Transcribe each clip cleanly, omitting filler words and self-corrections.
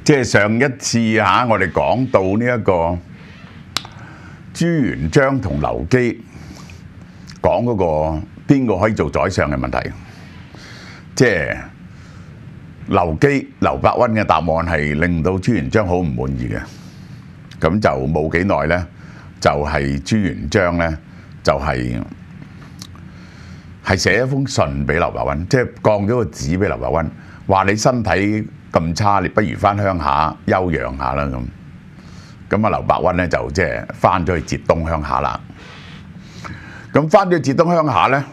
即係上一次我哋講到呢一個朱元璋同劉基講嗰個邊個可以做宰相嘅問題，即係劉伯溫嘅答案係令到朱元璋好唔滿意嘅，咁就冇幾耐呢，就係朱元璋呢，就係寫一封信俾劉伯溫，即係降咗個旨俾劉伯溫，話你身體咁差，你不如翻鄉下休養下啦咁。咁劉伯溫咧就即係翻咗去浙東鄉下啦。咁翻咗去浙東鄉下咧，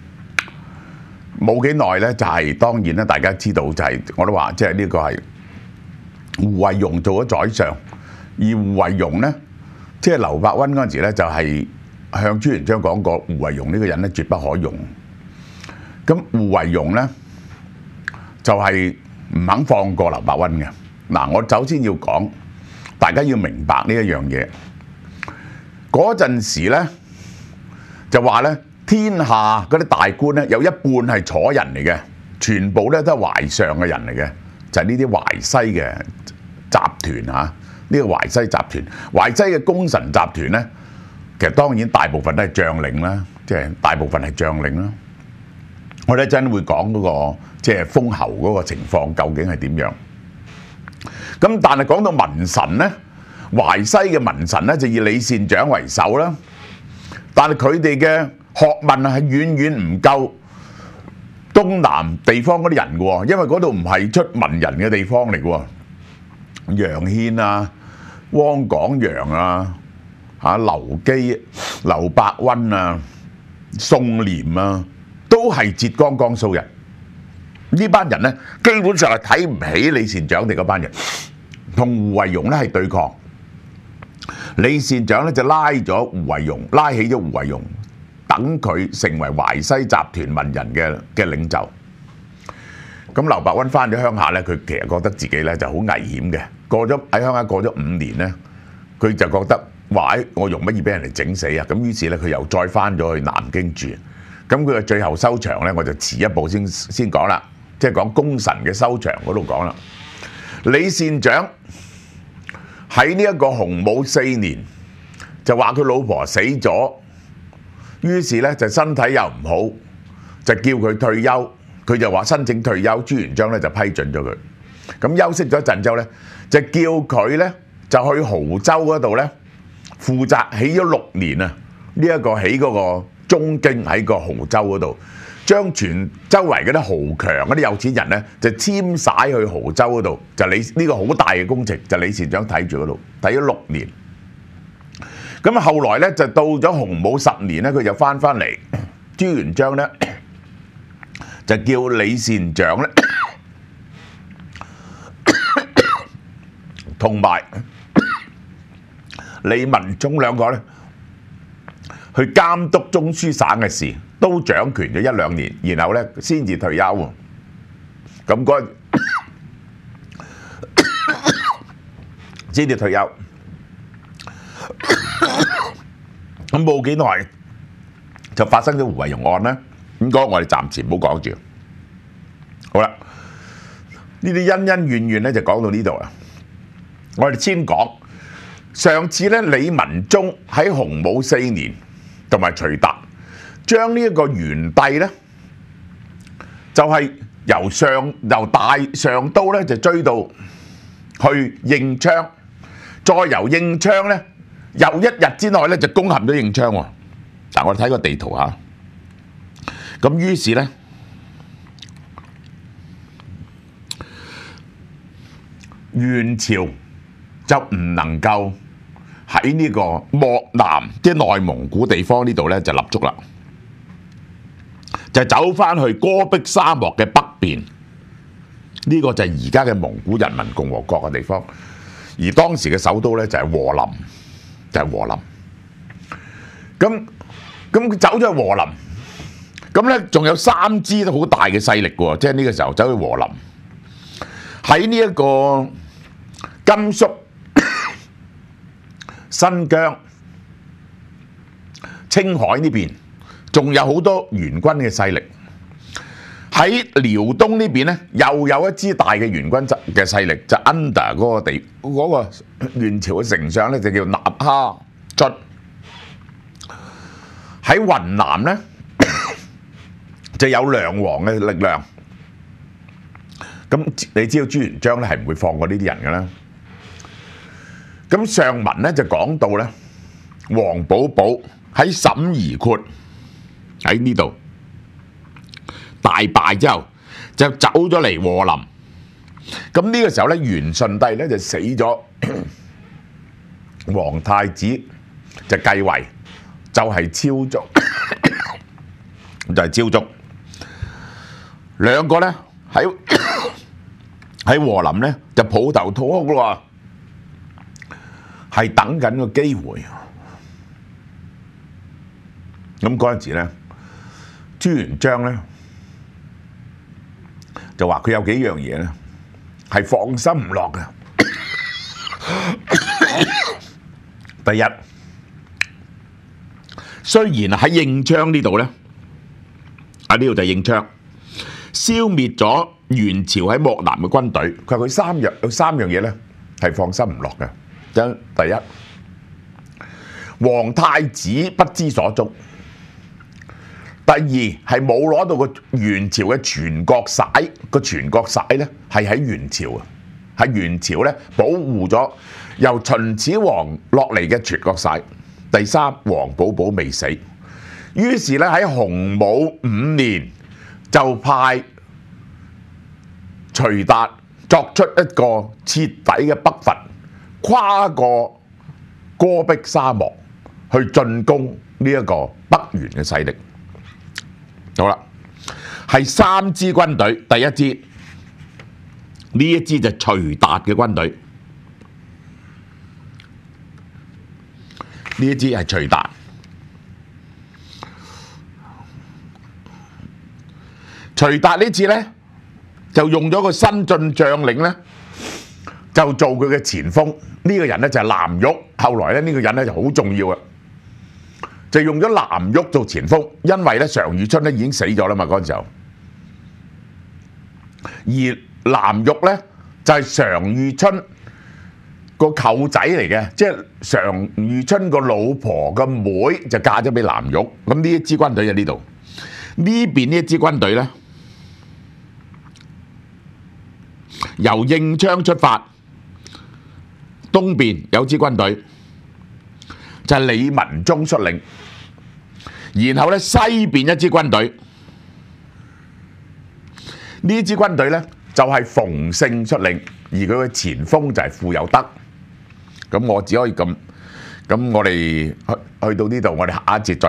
冇幾耐咧就係當然咧，大家知道就係我都話，即係呢個係胡惟庸做咗宰相，而胡惟庸咧，即係劉伯溫嗰陣時咧就係向朱元璋講過，胡惟庸呢個人咧絕不可用。咁胡惟庸咧就係唔肯放過劉伯溫嘅。嗱，我首先要講，大家要明白呢一樣嘢。嗰陣時咧就話咧，天下嗰啲大官咧有一半係楚人嚟嘅，全部咧都係淮上嘅人嚟嘅，就係呢啲淮西嘅集團嚇。呢個淮西集團，淮西嘅功臣集團咧，其實當然大部分都係將領啦，即係大部分係將領啦。我哋一陣會講嗰個即係封侯嗰個情況究竟係點樣。咁但係講到文臣咧，淮西嘅文臣咧就以李善長為首啦。但係佢哋嘅學問係遠遠唔夠東南地方嗰啲人嘅喎，因為嗰度唔係出文人嘅地方嚟嘅喎。楊憲啊、汪廣洋啊、劉基、劉伯溫啊、宋濂啊，都係浙江江蘇人。呢班人咧基本上係睇唔起李善長哋嗰班人，同胡惟庸咧係對抗。李善長咧就拉起咗胡惟庸，等佢成為淮西集團文人嘅領袖。咁劉伯溫翻咗鄉下咧，佢其實覺得自己咧就好危險嘅。喺鄉下過咗5年咧，佢就覺得話：我容乜易俾人哋整死啊！咁於是咧，佢又再翻咗去南京住。咁佢嘅最後收場咧，我就遲一步先講啦，即係講功臣嘅收場嗰度講啦。李善長喺呢一個洪武4年就話佢老婆死咗，於是咧就身體又唔好，就叫佢退休。佢就話申請退休，朱元璋咧就批准咗佢。咁休息咗一陣之後咧，就叫佢咧就去亳州嗰度咧負責起咗6年啊！呢一個起嗰個中京喺個亳州嗰度，將全周圍嗰啲豪強嗰啲有錢人咧就遷徙去亳州嗰度，就呢個好大嘅工程，就李善長睇住嗰度睇咗6年。咁後來咧就到咗洪武10年咧，佢就翻嚟，朱元璋咧就叫李善長咧同埋李文忠兩個咧去監督中書省嘅事，都掌權咗1-2年，然後咧先至退休喎。咁嗰先至退休。咁冇幾耐就發生咗胡惟庸案啦。咁講我哋暫時唔好講住。好啦，呢啲恩恩怨怨咧就講到呢度啦。我哋先講上次咧，李文忠喺洪武4年同埋徐達將呢一個元帝咧，就係由大上都咧就追到去應昌，再由應昌咧又1日之內咧就攻陷咗應昌喎。嗱，我哋睇個地圖嚇。咁於是咧，元朝就唔能夠喺呢個漠南即係內蒙古地方呢度咧就立足啦，就走翻去戈壁沙漠嘅北邊，呢個就係而家嘅蒙古人民共和國嘅地方，而當時嘅首都咧就係和林，咁佢走咗去和林。咁咧，仲有3支都好大嘅勢力喎，即係呢個時候走去和林，喺呢一個甘肅、新疆、青海呢邊，仲有好多元軍嘅勢力。 喺遼東呢邊咧，又有一支大嘅元軍嘅勢力，就 under 嗰個嗰個元朝嘅丞相咧，就叫納哈卒。喺雲南咧就有梁王嘅力量。咁你知道朱元璋咧係唔會放過呢啲人嘅啦。咁上文咧就講到咧，黃寶寶喺沈宜括喺呢度大敗之後，就走咗嚟和林。咁呢個時候咧，元順帝咧就死咗，皇太子就繼位，就係超族，就係超族。兩個咧喺和林咧就抱頭痛哭咯，係等緊個機會。咁嗰陣時咧，朱元璋咧就話佢有幾樣嘢咧係放心唔落嘅。第一，雖然喺應昌呢度咧，呢度就係應昌，消滅咗元朝喺漠南嘅軍隊，佢話佢有三樣嘢咧係放心唔落嘅。第一，皇太子不知所蹤。第二係冇攞到個元朝嘅全國璽，個全國璽咧係喺元朝啊，係元朝咧保護咗由秦始皇落嚟嘅全國璽。第三，黃寶寶未死，於是咧喺洪武5年就派徐達作出一個徹底嘅北伐，跨過戈壁沙漠去進攻呢一個北元嘅勢力。好啦，係3支軍隊，第一支呢一支就徐達嘅軍隊，呢一支係徐達。徐達呢次咧就用咗個新晉將領咧，就做佢嘅前鋒。呢個人咧就係藍玉，後來咧呢個人咧就好重要啊。就用咗藍玉做前鋒，因為咧常遇春咧已經死咗啦嘛嗰陣時候，而藍玉咧就係常遇春個舅仔嚟嘅，即係常遇春個老婆個妹就嫁咗俾藍玉。咁呢一支軍隊喺呢度，呢邊呢一支軍隊咧由應昌出發，東邊有支軍隊。就係李文忠率領，然後咧西邊一支軍隊，呢支軍隊咧就係馮勝率領，而佢嘅前鋒就係傅有德。咁我只可以咁，我哋去到呢度，我哋下一節再。